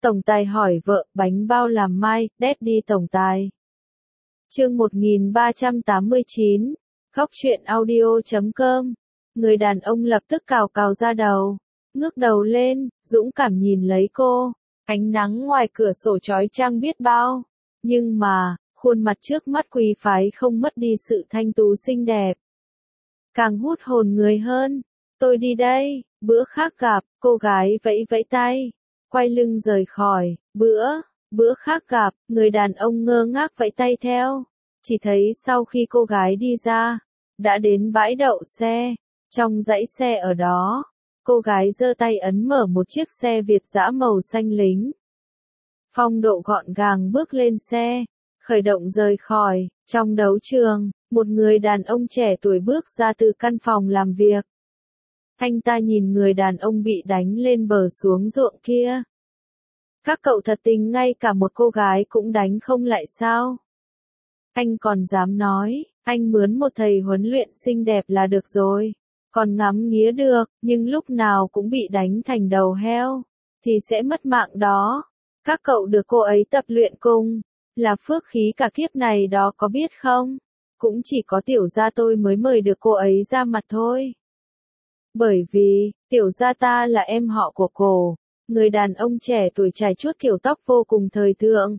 Tổng tài hỏi vợ, bánh bao làm mai, Daddy tổng tài. Chương 1389, Góc truyện audio.com. Người đàn ông lập tức cào cào ra đầu, ngước đầu lên, dũng cảm nhìn lấy cô. Ánh nắng ngoài cửa sổ chói chang biết bao, nhưng mà, khuôn mặt trước mắt quý phái không mất đi sự thanh tú xinh đẹp. Càng hút hồn người hơn. Tôi đi đây, bữa khác gặp, cô gái vẫy vẫy tay, quay lưng rời khỏi. Bữa khác gặp, người đàn ông ngơ ngác vẫy tay theo. Chỉ thấy sau khi cô gái đi ra, đã đến bãi đậu xe. Trong dãy xe ở đó, cô gái giơ tay ấn mở một chiếc xe Việt dã màu xanh lính. Phong độ gọn gàng bước lên xe, khởi động rời khỏi. Trong đấu trường, một người đàn ông trẻ tuổi bước ra từ căn phòng làm việc. Anh ta nhìn người đàn ông bị đánh lên bờ xuống ruộng kia. Các cậu thật tình ngay cả một cô gái cũng đánh không lại sao? Anh còn dám nói, anh mướn một thầy huấn luyện xinh đẹp là được rồi. Còn ngắm nghía được, nhưng lúc nào cũng bị đánh thành đầu heo, thì sẽ mất mạng đó. Các cậu được cô ấy tập luyện cùng, là phước khí cả kiếp này đó có biết không? Cũng chỉ có tiểu gia tôi mới mời được cô ấy ra mặt thôi. Bởi vì, tiểu gia ta là em họ của cô. Người đàn ông trẻ tuổi trải chuốt kiểu tóc vô cùng thời thượng.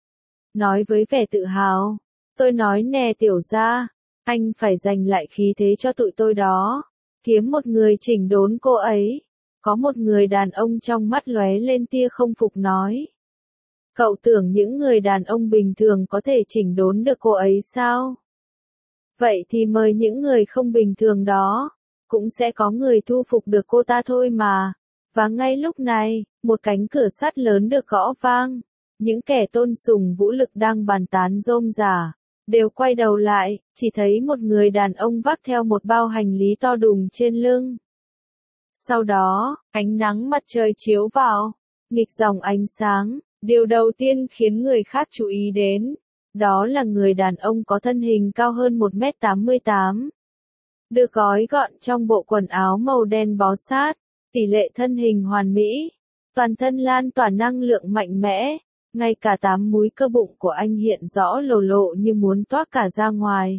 Nói với vẻ tự hào, tôi nói nè tiểu gia, anh phải giành lại khí thế cho tụi tôi đó. Kiếm một người chỉnh đốn cô ấy. Có một người đàn ông trong mắt lóe lên tia không phục nói. Cậu tưởng những người đàn ông bình thường có thể chỉnh đốn được cô ấy sao? Vậy thì mời những người không bình thường đó, cũng sẽ có người thu phục được cô ta thôi mà. Và ngay lúc này, một cánh cửa sắt lớn được gõ vang. Những kẻ tôn sùng vũ lực đang bàn tán rôm rả, đều quay đầu lại, chỉ thấy một người đàn ông vác theo một bao hành lý to đùng trên lưng. Sau đó, ánh nắng mặt trời chiếu vào, nghịch dòng ánh sáng, điều đầu tiên khiến người khác chú ý đến, đó là người đàn ông có thân hình cao hơn 1m88. Được gói gọn trong bộ quần áo màu đen bó sát, tỷ lệ thân hình hoàn mỹ, toàn thân lan tỏa năng lượng mạnh mẽ, ngay cả 8 múi cơ bụng của anh hiện rõ lồ lộ như muốn toát cả ra ngoài.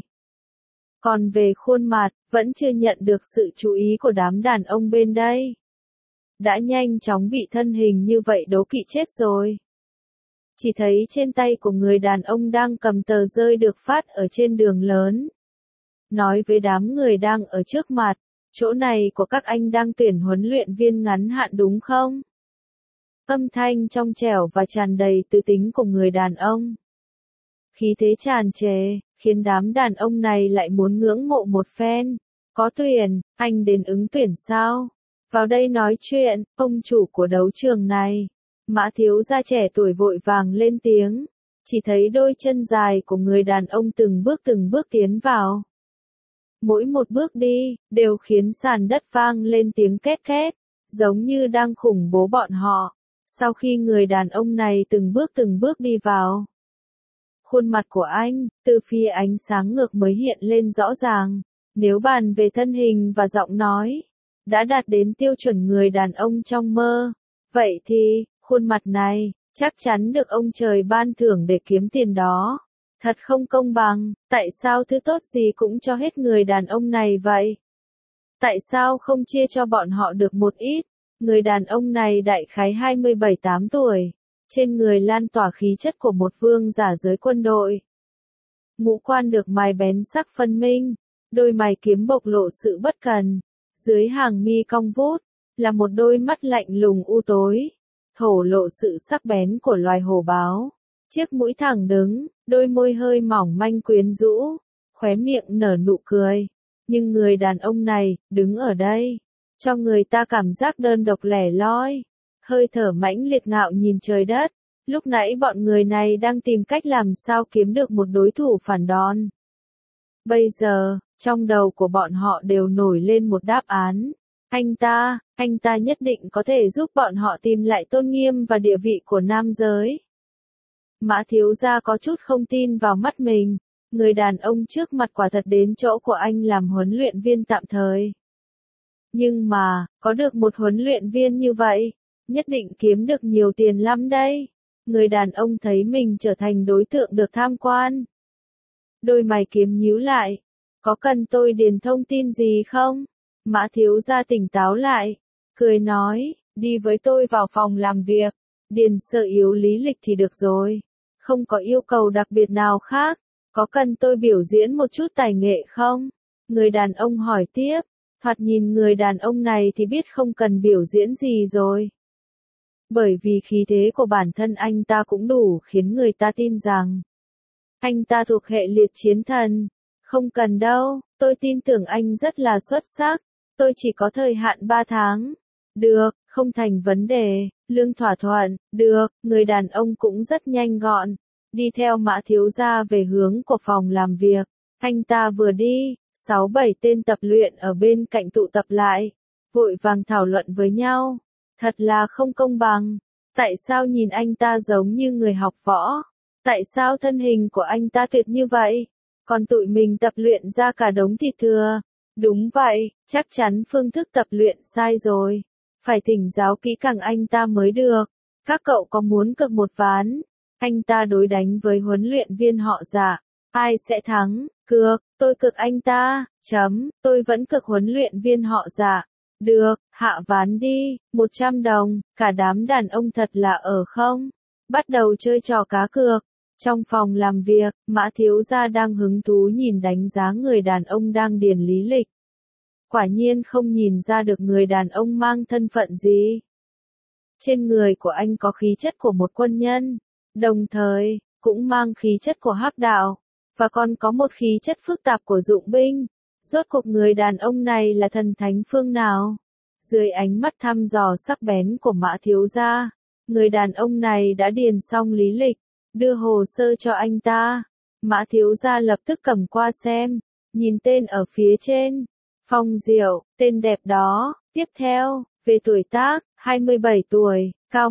Còn về khuôn mặt, vẫn chưa nhận được sự chú ý của đám đàn ông bên đây. Đã nhanh chóng bị thân hình như vậy đố kỵ chết rồi. Chỉ thấy trên tay của người đàn ông đang cầm tờ rơi được phát ở trên đường lớn. Nói với đám người đang ở trước mặt, chỗ này của các anh đang tuyển huấn luyện viên ngắn hạn đúng không? Âm thanh trong trẻo và tràn đầy tư tính của người đàn ông. Khí thế tràn trề, khiến đám đàn ông này lại muốn ngưỡng mộ một phen. Có tuyển, anh đến ứng tuyển sao? Vào đây nói chuyện, ông chủ của đấu trường này. Mã thiếu gia trẻ tuổi vội vàng lên tiếng. Chỉ thấy đôi chân dài của người đàn ông từng bước tiến vào. Mỗi một bước đi, đều khiến sàn đất vang lên tiếng két két, giống như đang khủng bố bọn họ. Sau khi người đàn ông này từng bước đi vào, khuôn mặt của anh, từ phía ánh sáng ngược mới hiện lên rõ ràng. Nếu bàn về thân hình và giọng nói, đã đạt đến tiêu chuẩn người đàn ông trong mơ, vậy thì, khuôn mặt này, chắc chắn được ông trời ban thưởng để kiếm tiền đó. Thật không công bằng, tại sao thứ tốt gì cũng cho hết người đàn ông này vậy? Tại sao không chia cho bọn họ được một ít? Người đàn ông này đại khái 27-8 tuổi, trên người lan tỏa khí chất của một vương giả giới quân đội. Ngũ quan được mài bén sắc phân minh, đôi mày kiếm bộc lộ sự bất cần, dưới hàng mi cong vút, là một đôi mắt lạnh lùng u tối, thổ lộ sự sắc bén của loài hổ báo. Chiếc mũi thẳng đứng, đôi môi hơi mỏng manh quyến rũ, khóe miệng nở nụ cười. Nhưng người đàn ông này, đứng ở đây, cho người ta cảm giác đơn độc lẻ loi, hơi thở mãnh liệt ngạo nhìn trời đất. Lúc nãy bọn người này đang tìm cách làm sao kiếm được một đối thủ phản đòn. Bây giờ, trong đầu của bọn họ đều nổi lên một đáp án. Anh ta nhất định có thể giúp bọn họ tìm lại tôn nghiêm và địa vị của nam giới. Mã thiếu gia có chút không tin vào mắt mình. Người đàn ông trước mặt quả thật đến chỗ của anh làm huấn luyện viên tạm thời. Nhưng mà, có được một huấn luyện viên như vậy, nhất định kiếm được nhiều tiền lắm đây. Người đàn ông thấy mình trở thành đối tượng được tham quan. Đôi mày kiếm nhíu lại. Có cần tôi điền thông tin gì không? Mã thiếu gia tỉnh táo lại. Cười nói, đi với tôi vào phòng làm việc. Điền sơ yếu lý lịch thì được rồi. Không có yêu cầu đặc biệt nào khác. Có cần tôi biểu diễn một chút tài nghệ không? Người đàn ông hỏi tiếp. Thoạt nhìn người đàn ông này thì biết không cần biểu diễn gì rồi. Bởi vì khí thế của bản thân anh ta cũng đủ khiến người ta tin rằng anh ta thuộc hệ liệt chiến thần. Không cần đâu, tôi tin tưởng anh rất là xuất sắc. Tôi chỉ có thời hạn 3 tháng. Được, không thành vấn đề. Lương thỏa thuận, được, người đàn ông cũng rất nhanh gọn. Đi theo Mã thiếu gia về hướng của phòng làm việc. Anh ta vừa đi, 6-7 tên tập luyện ở bên cạnh tụ tập lại. Vội vàng thảo luận với nhau. Thật là không công bằng. Tại sao nhìn anh ta giống như người học võ? Tại sao thân hình của anh ta tuyệt như vậy? Còn tụi mình tập luyện ra cả đống thịt thừa. Đúng vậy, chắc chắn phương thức tập luyện sai rồi. Phải thỉnh giáo kỹ càng anh ta mới được. Các cậu có muốn cược một ván? Anh ta đối đánh với huấn luyện viên họ Dạ. Ai sẽ thắng? Cược, tôi cược anh ta. Tôi vẫn cược huấn luyện viên họ Dạ. Được, hạ ván đi, 100 đồng, cả đám đàn ông thật là ở không? Bắt đầu chơi trò cá cược. Trong phòng làm việc, Mã thiếu gia đang hứng thú nhìn đánh giá người đàn ông đang điền lý lịch. Quả nhiên không nhìn ra được người đàn ông mang thân phận gì. Trên người của anh có khí chất của một quân nhân, đồng thời, cũng mang khí chất của hắc đạo, và còn có một khí chất phức tạp của dụng binh. Rốt cuộc người đàn ông này là thần thánh phương nào? Dưới ánh mắt thăm dò sắc bén của Mã thiếu gia, người đàn ông này đã điền xong lý lịch, đưa hồ sơ cho anh ta. Mã thiếu gia lập tức cầm qua xem, nhìn tên ở phía trên. Phong Diệu, tên đẹp đó. Tiếp theo, về tuổi tác, 27 tuổi, cao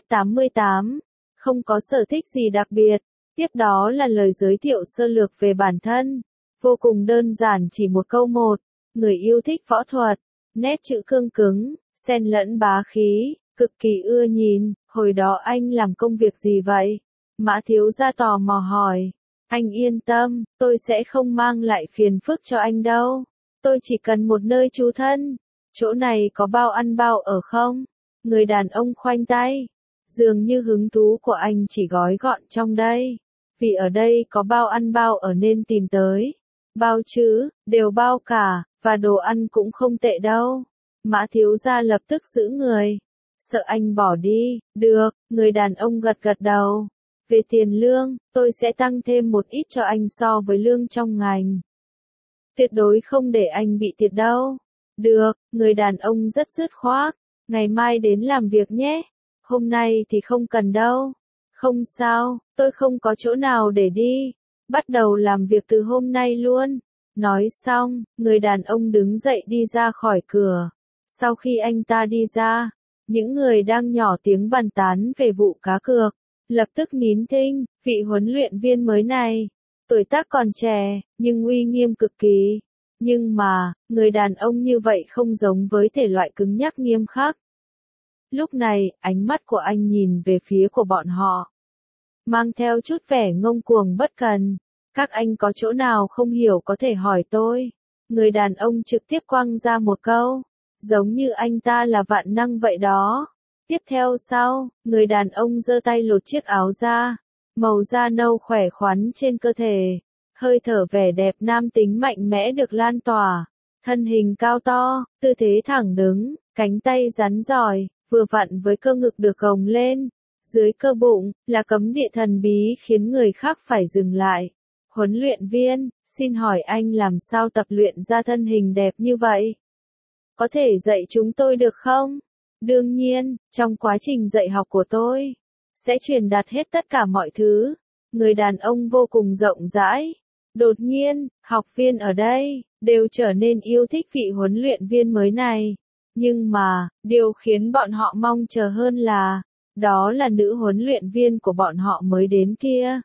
1m88, không có sở thích gì đặc biệt. Tiếp đó là lời giới thiệu sơ lược về bản thân. Vô cùng đơn giản, chỉ một câu một. Người yêu thích võ thuật, nét chữ cương cứng, xen lẫn bá khí, cực kỳ ưa nhìn. Hồi đó anh làm công việc gì vậy? Mã thiếu gia tò mò hỏi. Anh yên tâm, tôi sẽ không mang lại phiền phức cho anh đâu. Tôi chỉ cần một nơi trú thân. Chỗ này có bao ăn bao ở không? Người đàn ông khoanh tay. Dường như hứng thú của anh chỉ gói gọn trong đây. Vì ở đây có bao ăn bao ở nên tìm tới. Bao chứ, đều bao cả, và đồ ăn cũng không tệ đâu. Mã thiếu gia lập tức giữ người. Sợ anh bỏ đi. Được, người đàn ông gật gật đầu. Về tiền lương, tôi sẽ tăng thêm một ít cho anh so với lương trong ngành. Tuyệt đối không để anh bị thiệt đâu. Được, người đàn ông rất dứt khoát. Ngày mai đến làm việc nhé. Hôm nay thì không cần đâu. Không sao, tôi không có chỗ nào để đi. Bắt đầu làm việc từ hôm nay luôn. Nói xong, người đàn ông đứng dậy đi ra khỏi cửa. Sau khi anh ta đi ra, những người đang nhỏ tiếng bàn tán về vụ cá cược, lập tức nín thinh. Vị huấn luyện viên mới này, tuổi tác còn trẻ, nhưng uy nghiêm cực kỳ. Nhưng mà, người đàn ông như vậy không giống với thể loại cứng nhắc nghiêm khắc. Lúc này, ánh mắt của anh nhìn về phía của bọn họ, mang theo chút vẻ ngông cuồng bất cần. Các anh có chỗ nào không hiểu có thể hỏi tôi. Người đàn ông trực tiếp quăng ra một câu, giống như anh ta là vạn năng vậy đó. Tiếp theo sau, người đàn ông giơ tay lột chiếc áo ra, màu da nâu khỏe khoắn trên cơ thể. Hơi thở vẻ đẹp nam tính mạnh mẽ được lan tỏa. Thân hình cao to, tư thế thẳng đứng, cánh tay rắn giỏi, vừa vặn với cơ ngực được gồng lên. Dưới cơ bụng, là cấm địa thần bí khiến người khác phải dừng lại. Huấn luyện viên, xin hỏi anh làm sao tập luyện ra thân hình đẹp như vậy? Có thể dạy chúng tôi được không? Đương nhiên, trong quá trình dạy học của tôi, sẽ truyền đạt hết tất cả mọi thứ. Người đàn ông vô cùng rộng rãi. Đột nhiên, học viên ở đây, đều trở nên yêu thích vị huấn luyện viên mới này. Nhưng mà, điều khiến bọn họ mong chờ hơn là, đó là nữ huấn luyện viên của bọn họ mới đến kia.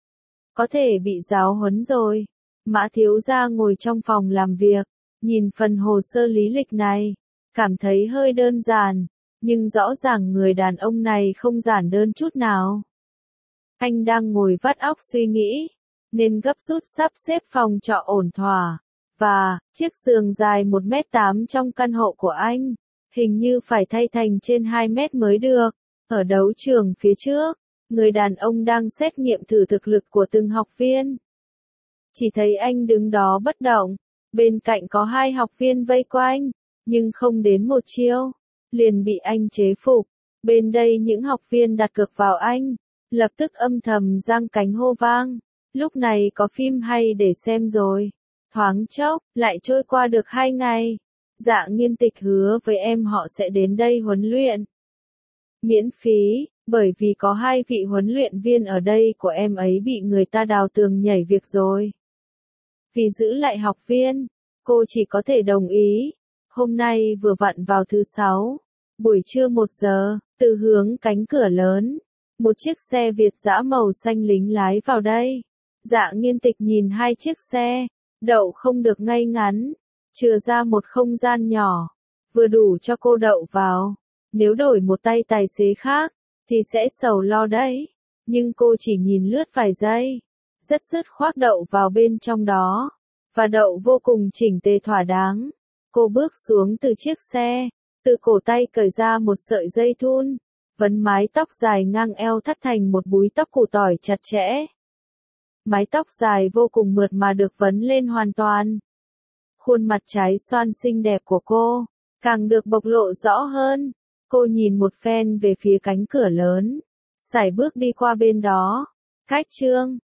Có thể bị giáo huấn rồi. Mã thiếu gia ngồi trong phòng làm việc, nhìn phần hồ sơ lý lịch này, cảm thấy hơi đơn giản, Nhưng rõ ràng người đàn ông này không giản đơn chút nào. Anh đang ngồi vắt óc suy nghĩ, nên gấp rút sắp xếp phòng trọ ổn thỏa. Và, chiếc giường dài 1m8 trong căn hộ của anh, hình như phải thay thành trên 2 mét mới được. Ở đấu trường phía trước, người đàn ông đang xét nghiệm thử thực lực của từng học viên. Chỉ thấy anh đứng đó bất động, bên cạnh có 2 học viên vây quanh, nhưng không đến một chiêu, liền bị anh chế phục. Bên đây những học viên đặt cược vào anh, lập tức âm thầm giang cánh hô vang. Lúc này có phim hay để xem rồi. Thoáng chốc, lại trôi qua được 2 ngày. Dạ Nghiên Tịch hứa với em họ sẽ đến đây huấn luyện. Miễn phí, bởi vì có 2 vị huấn luyện viên ở đây của em ấy bị người ta đào tường nhảy việc rồi. Vì giữ lại học viên, cô chỉ có thể đồng ý. Hôm nay vừa vặn vào thứ 6, buổi trưa 1 giờ, từ hướng cánh cửa lớn, một chiếc xe Việt dã màu xanh lính lái vào đây. Dạ Nghiên Tịch nhìn 2 chiếc xe, đậu không được ngay ngắn, chừa ra một không gian nhỏ, vừa đủ cho cô đậu vào. Nếu đổi một tay tài xế khác, thì sẽ sầu lo đấy. Nhưng cô chỉ nhìn lướt vài giây, rất dứt khoát đậu vào bên trong đó, và đậu vô cùng chỉnh tề thỏa đáng. Cô bước xuống từ chiếc xe, từ cổ tay cởi ra một sợi dây thun, vấn mái tóc dài ngang eo thắt thành một búi tóc củ tỏi chặt chẽ. Mái tóc dài vô cùng mượt mà được vấn lên hoàn toàn. Khuôn mặt trái xoan xinh đẹp của cô, càng được bộc lộ rõ hơn. Cô nhìn một phen về phía cánh cửa lớn, sải bước đi qua bên đó. Khách trương,